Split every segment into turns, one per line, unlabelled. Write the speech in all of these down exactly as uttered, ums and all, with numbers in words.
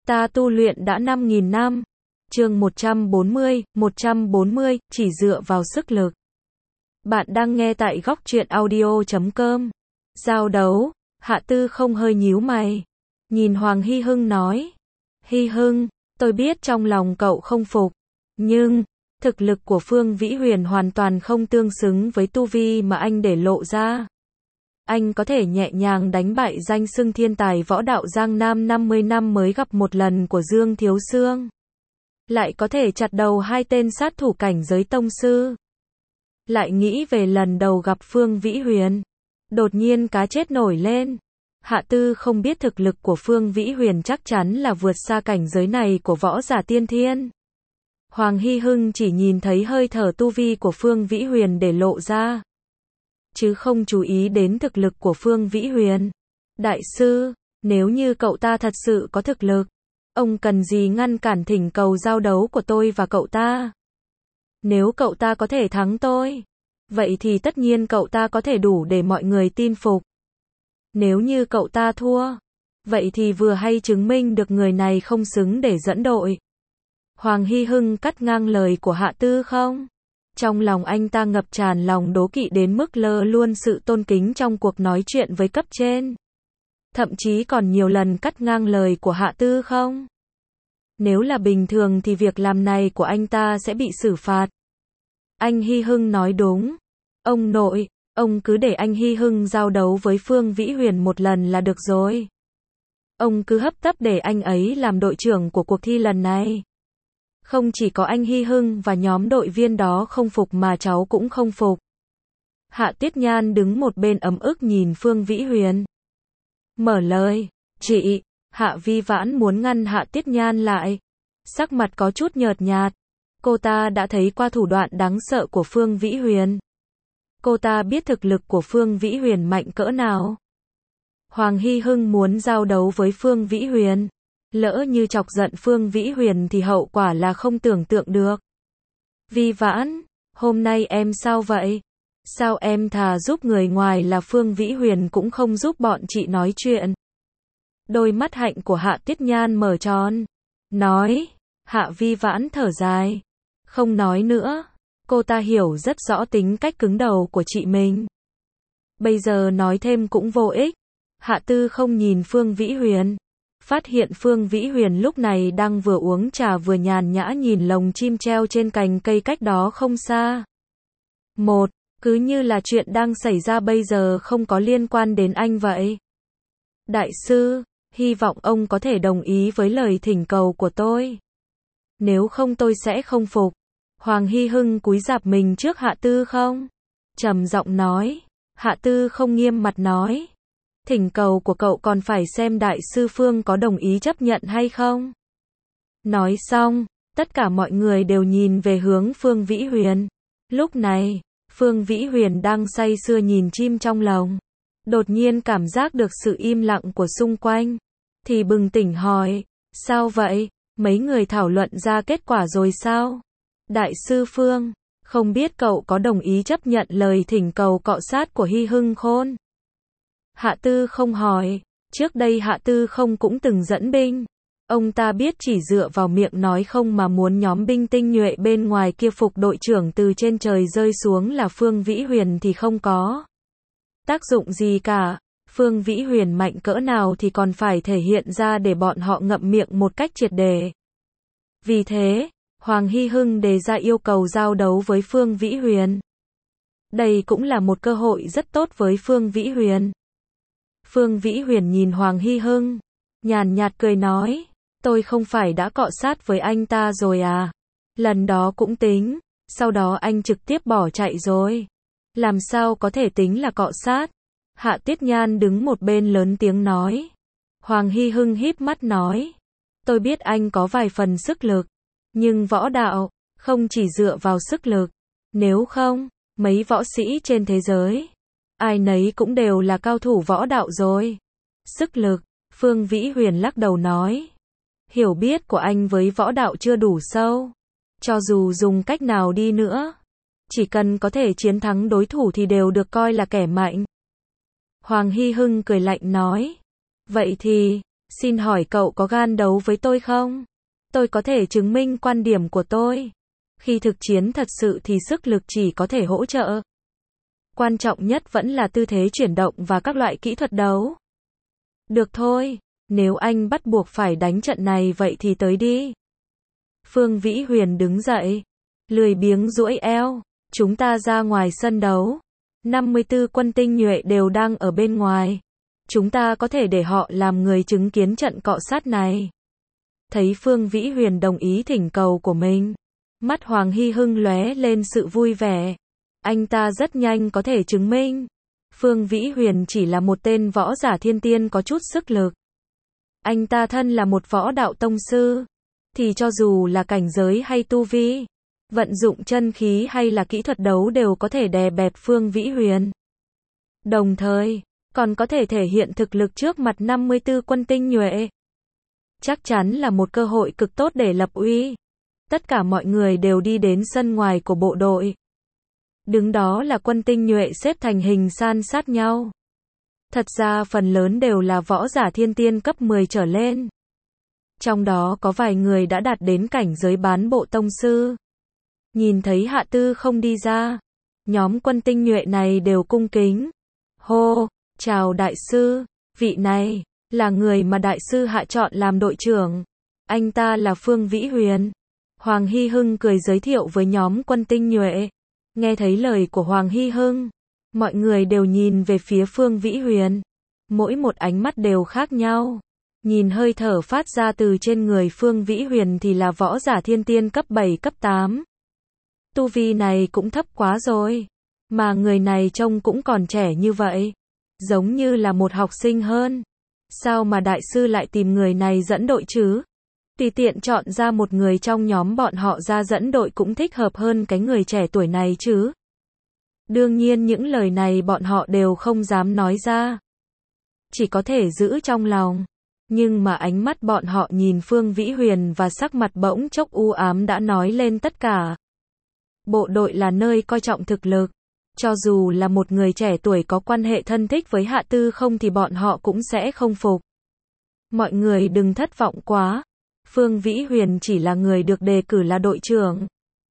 Ta tu luyện đã năm nghìn năm. Chương một trăm bốn mươi, một trăm bốn mươi, chỉ dựa vào sức lực. Bạn đang nghe tại góc truyện audio chấm com. Giao đấu, Hạ Tư không hơi nhíu mày. Nhìn Hoàng Hy Hưng nói. Hy Hưng, tôi biết trong lòng cậu không phục. Nhưng, thực lực của Phương Vĩ Huyền hoàn toàn không tương xứng với tu vi mà anh để lộ ra. Anh có thể nhẹ nhàng đánh bại danh xưng thiên tài võ đạo Giang Nam năm mươi năm mới gặp một lần của Dương Thiếu Xương. Lại có thể chặt đầu hai tên sát thủ cảnh giới tông sư. Lại nghĩ về lần đầu gặp Phương Vĩ Huyền. Đột nhiên cá chết nổi lên. Hạ Tư không biết thực lực của Phương Vĩ Huyền chắc chắn là vượt xa cảnh giới này của võ giả tiên thiên. Hoàng Hy Hưng chỉ nhìn thấy hơi thở tu vi của Phương Vĩ Huyền để lộ ra, chứ không chú ý đến thực lực của Phương Vĩ Huyền. Đại sư, nếu như cậu ta thật sự có thực lực, ông cần gì ngăn cản thỉnh cầu giao đấu của tôi và cậu ta? Nếu cậu ta có thể thắng tôi, vậy thì tất nhiên cậu ta có thể đủ để mọi người tin phục. Nếu như cậu ta thua, vậy thì vừa hay chứng minh được người này không xứng để dẫn đội. Hoàng Hy Hưng cắt ngang lời của Hạ Tư không? Trong lòng anh ta ngập tràn lòng đố kỵ đến mức lơ luôn sự tôn kính trong cuộc nói chuyện với cấp trên. Thậm chí còn nhiều lần cắt ngang lời của Hạ Tư không? Nếu là bình thường thì việc làm này của anh ta sẽ bị xử phạt. Anh Hy Hưng nói đúng. Ông nội, ông cứ để anh Hy Hưng giao đấu với Phương Vĩ Huyền một lần là được rồi. Ông cứ hấp tấp để anh ấy làm đội trưởng của cuộc thi lần này. Không chỉ có anh Hy Hưng và nhóm đội viên đó không phục mà cháu cũng không phục. Hạ Tiết Nhan đứng một bên ấm ức nhìn Phương Vĩ Huyền. Mở lời, chị, Hạ Vi Vãn muốn ngăn Hạ Tiết Nhan lại. Sắc mặt có chút nhợt nhạt. Cô ta đã thấy qua thủ đoạn đáng sợ của Phương Vĩ Huyền. Cô ta biết thực lực của Phương Vĩ Huyền mạnh cỡ nào. Hoàng Hy Hưng muốn giao đấu với Phương Vĩ Huyền. Lỡ như chọc giận Phương Vĩ Huyền thì hậu quả là không tưởng tượng được. Vi Vãn, hôm nay em sao vậy? Sao em thà giúp người ngoài là Phương Vĩ Huyền cũng không giúp bọn chị nói chuyện? Đôi mắt hạnh của Hạ Tiết Nhan mở tròn. Nói, Hạ Vi Vãn thở dài. Không nói nữa. Cô ta hiểu rất rõ tính cách cứng đầu của chị mình. Bây giờ nói thêm cũng vô ích. Hạ Tư không nhìn Phương Vĩ Huyền. Phát hiện Phương Vĩ Huyền lúc này đang vừa uống trà vừa nhàn nhã nhìn lồng chim treo trên cành cây cách đó không xa. Một, cứ như là chuyện đang xảy ra bây giờ không có liên quan đến anh vậy. Đại sư, hy vọng ông có thể đồng ý với lời thỉnh cầu của tôi. Nếu không tôi sẽ không phục. Hoàng Hy Hưng cúi rạp mình trước Hạ Tư không? Trầm giọng nói. Hạ Tư không nghiêm mặt nói. Thỉnh cầu của cậu còn phải xem đại sư Phương có đồng ý chấp nhận hay không. Nói xong, tất cả mọi người đều nhìn về hướng Phương Vĩ Huyền. Lúc này, Phương Vĩ Huyền đang say sưa nhìn chim trong lồng. Đột nhiên cảm giác được sự im lặng của xung quanh. Thì bừng tỉnh hỏi, sao vậy? Mấy người thảo luận ra kết quả rồi sao? Đại sư Phương, không biết cậu có đồng ý chấp nhận lời thỉnh cầu cọ sát của Hy Hưng Khôn? Hạ Tư không hỏi, trước đây Hạ Tư không cũng từng dẫn binh. Ông ta biết chỉ dựa vào miệng nói không mà muốn nhóm binh tinh nhuệ bên ngoài kia phục đội trưởng từ trên trời rơi xuống là Phương Vĩ Huyền thì không có tác dụng gì cả. Phương Vĩ Huyền mạnh cỡ nào thì còn phải thể hiện ra để bọn họ ngậm miệng một cách triệt để. Vì thế, Hoàng Hy Hưng đề ra yêu cầu giao đấu với Phương Vĩ Huyền. Đây cũng là một cơ hội rất tốt với Phương Vĩ Huyền. Phương Vĩ Huyền nhìn Hoàng Hy Hưng, nhàn nhạt cười nói, tôi không phải đã cọ sát với anh ta rồi à? Lần đó cũng tính, sau đó anh trực tiếp bỏ chạy rồi. Làm sao có thể tính là cọ sát? Hạ Tiết Nhan đứng một bên lớn tiếng nói. Hoàng Hy Hưng híp mắt nói, tôi biết anh có vài phần sức lực, nhưng võ đạo, không chỉ dựa vào sức lực. Nếu không, mấy võ sĩ trên thế giới, ai nấy cũng đều là cao thủ võ đạo rồi. Sức lực, Phương Vĩ Huyền lắc đầu nói. Hiểu biết của anh với võ đạo chưa đủ sâu. Cho dù dùng cách nào đi nữa, chỉ cần có thể chiến thắng đối thủ thì đều được coi là kẻ mạnh. Hoàng Hy Hưng cười lạnh nói. Vậy thì, Xin hỏi cậu có gan đấu với tôi không? Tôi có thể chứng minh quan điểm của tôi. Khi thực chiến thật sự thì sức lực chỉ có thể hỗ trợ. Quan trọng nhất vẫn là tư thế chuyển động và các loại kỹ thuật đấu. Được thôi, nếu anh bắt buộc phải đánh trận này vậy thì tới đi. Phương Vĩ Huyền đứng dậy, lười biếng duỗi eo, chúng ta ra ngoài sân đấu. năm mươi tư quân tinh nhuệ đều đang ở bên ngoài. Chúng ta có thể để họ làm người chứng kiến trận cọ sát này. Thấy Phương Vĩ Huyền đồng ý thỉnh cầu của mình, mắt Hoàng Hy Hưng lóe lên sự vui vẻ. Anh ta rất nhanh có thể chứng minh Phương Vĩ Huyền chỉ là một tên võ giả thiên tiên có chút sức lực. Anh ta thân là một võ đạo tông sư, thì cho dù là cảnh giới hay tu vi, vận dụng chân khí hay là kỹ thuật đấu đều có thể đè bẹp Phương Vĩ Huyền. Đồng thời, còn có thể thể hiện thực lực trước mặt năm mươi tư quân tinh nhuệ. Chắc chắn là một cơ hội cực tốt để lập uy. Tất cả mọi người đều đi đến sân ngoài của bộ đội. Đứng đó là quân tinh nhuệ xếp thành hình san sát nhau. Thật ra phần lớn đều là võ giả thiên tiên cấp mười trở lên. Trong đó có vài người đã đạt đến cảnh giới bán bộ tông sư. Nhìn thấy Hạ Tư không đi ra, nhóm quân tinh nhuệ này đều cung kính. Hô, chào đại sư, vị này là người mà đại sư Hạ chọn làm đội trưởng. Anh ta là Phương Vĩ Huyền. Hoàng Hy Hưng cười giới thiệu với nhóm quân tinh nhuệ. Nghe thấy lời của Hoàng Hy Hưng, mọi người đều nhìn về phía Phương Vĩ Huyền. Mỗi một ánh mắt đều khác nhau. Nhìn hơi thở phát ra từ trên người Phương Vĩ Huyền thì là võ giả thiên tiên cấp bảy cấp tám. Tu vi này cũng thấp quá rồi. Mà người này trông cũng còn trẻ như vậy. Giống như là một học sinh hơn. Sao mà đại sư lại tìm người này dẫn đội chứ? Tùy tiện chọn ra một người trong nhóm bọn họ ra dẫn đội cũng thích hợp hơn cái người trẻ tuổi này chứ. Đương nhiên những lời này bọn họ đều không dám nói ra. Chỉ có thể giữ trong lòng. Nhưng mà ánh mắt bọn họ nhìn Phương Vĩ Huyền và sắc mặt bỗng chốc u ám đã nói lên tất cả. Bộ đội là nơi coi trọng thực lực. Cho dù là một người trẻ tuổi có quan hệ thân thích với Hạ Tư không thì bọn họ cũng sẽ không phục. Mọi người đừng thất vọng quá. Phương Vĩ Huyền chỉ là người được đề cử là đội trưởng.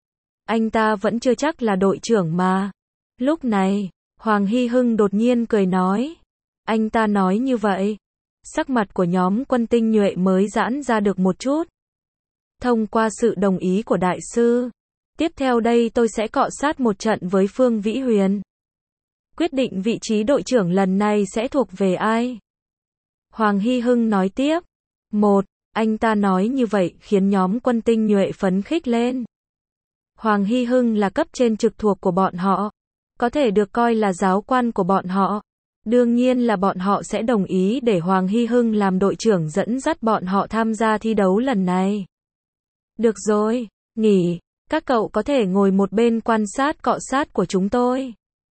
Anh ta vẫn chưa chắc là đội trưởng mà. Lúc này, Hoàng Hy Hưng đột nhiên cười nói. Anh ta nói như vậy. Sắc mặt của nhóm quân tinh nhuệ mới giãn ra được một chút. Thông qua sự đồng ý của đại sư, tiếp theo đây tôi sẽ cọ sát một trận với Phương Vĩ Huyền. Quyết định vị trí đội trưởng lần này sẽ thuộc về ai? Hoàng Hy Hưng nói tiếp. Một, anh ta nói như vậy khiến nhóm quân tinh nhuệ phấn khích lên. Hoàng Hy Hưng là cấp trên trực thuộc của bọn họ, có thể được coi là giáo quan của bọn họ. Đương nhiên là bọn họ sẽ đồng ý để Hoàng Hy Hưng làm đội trưởng dẫn dắt bọn họ tham gia thi đấu lần này. Được rồi, nghỉ, các cậu có thể ngồi một bên quan sát cọ sát của chúng tôi.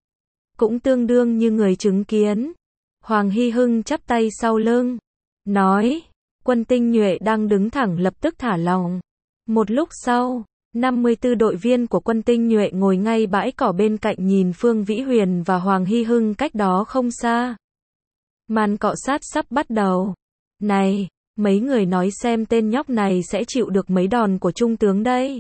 Cũng tương đương như người chứng kiến. Hoàng Hy Hưng chắp tay sau lưng, nói, quân tinh nhuệ đang đứng thẳng lập tức thả lỏng. Một lúc sau, năm mươi tư đội viên của quân tinh nhuệ ngồi ngay bãi cỏ bên cạnh nhìn Phương Vĩ Huyền và Hoàng Hy Hưng cách đó không xa. Màn cọ sát sắp bắt đầu. Này, mấy người nói xem tên nhóc này sẽ chịu được mấy đòn của trung tướng đây.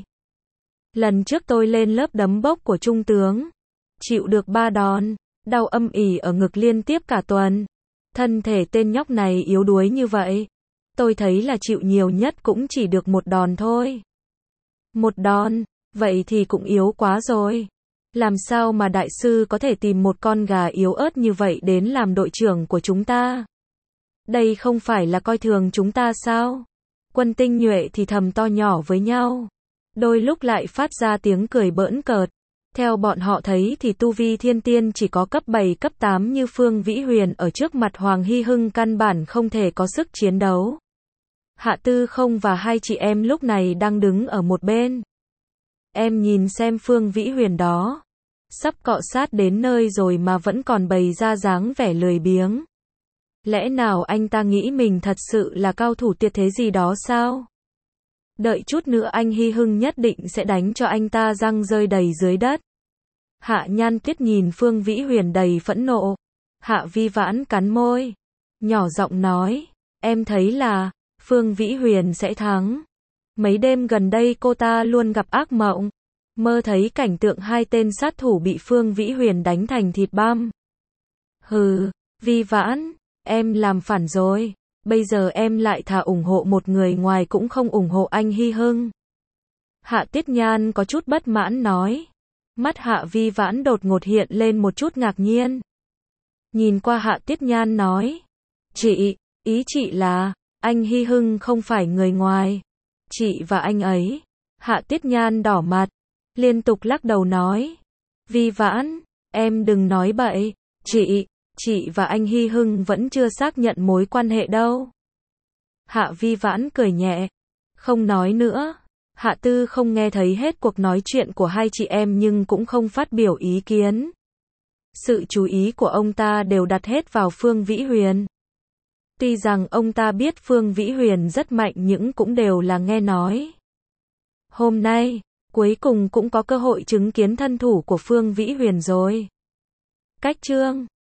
Lần trước tôi lên lớp đấm bốc của trung tướng, chịu được ba đòn, đau âm ỉ ở ngực liên tiếp cả tuần. Thân thể tên nhóc này yếu đuối như vậy, tôi thấy là chịu nhiều nhất cũng chỉ được một đòn thôi. Một đòn, vậy thì cũng yếu quá rồi. Làm sao mà đại sư có thể tìm một con gà yếu ớt như vậy đến làm đội trưởng của chúng ta? Đây không phải là coi thường chúng ta sao? Quân tinh nhuệ thì thầm to nhỏ với nhau. Đôi lúc lại phát ra tiếng cười bỡn cợt. Theo bọn họ thấy thì tu vi thiên tiên chỉ có cấp bảy cấp tám như Phương Vĩ Huyền ở trước mặt Hoàng Hy Hưng căn bản không thể có sức chiến đấu. Hạ Tư Không và hai chị em lúc này đang đứng ở một bên. Em nhìn xem Phương Vĩ Huyền đó. Sắp cọ sát đến nơi rồi mà vẫn còn bày ra dáng vẻ lười biếng. Lẽ nào anh ta nghĩ mình thật sự là cao thủ tuyệt thế gì đó sao? Đợi chút nữa anh Hy Hưng nhất định sẽ đánh cho anh ta răng rơi đầy dưới đất. Hạ Nhan Tuyết nhìn Phương Vĩ Huyền đầy phẫn nộ. Hạ Vi Vãn cắn môi, nhỏ giọng nói, em thấy là Phương Vĩ Huyền sẽ thắng. Mấy đêm gần đây cô ta luôn gặp ác mộng, mơ thấy cảnh tượng hai tên sát thủ bị Phương Vĩ Huyền đánh thành thịt băm. Hừ, Vi Vãn, em làm phản rồi. Bây giờ em lại thà ủng hộ một người ngoài cũng không ủng hộ anh Hy Hưng. Hạ Tiết Nhan có chút bất mãn nói. Mắt Hạ Vi Vãn đột ngột hiện lên một chút ngạc nhiên. Nhìn qua Hạ Tiết Nhan nói. Chị, ý chị là, anh Hy Hưng không phải người ngoài. Chị và anh ấy. Hạ Tiết Nhan đỏ mặt, liên tục lắc đầu nói. Vi Vãn, em đừng nói bậy. Chị, chị và anh Hy Hưng vẫn chưa xác nhận mối quan hệ đâu. Hạ Vi Vãn cười nhẹ, không nói nữa. Hạ Tư không nghe thấy hết cuộc nói chuyện của hai chị em nhưng cũng không phát biểu ý kiến. Sự chú ý của ông ta đều đặt hết vào Phương Vĩ Huyền. Tuy rằng ông ta biết Phương Vĩ Huyền rất mạnh nhưng cũng đều là nghe nói. Hôm nay, cuối cùng cũng có cơ hội chứng kiến thân thủ của Phương Vĩ Huyền rồi. Cách chương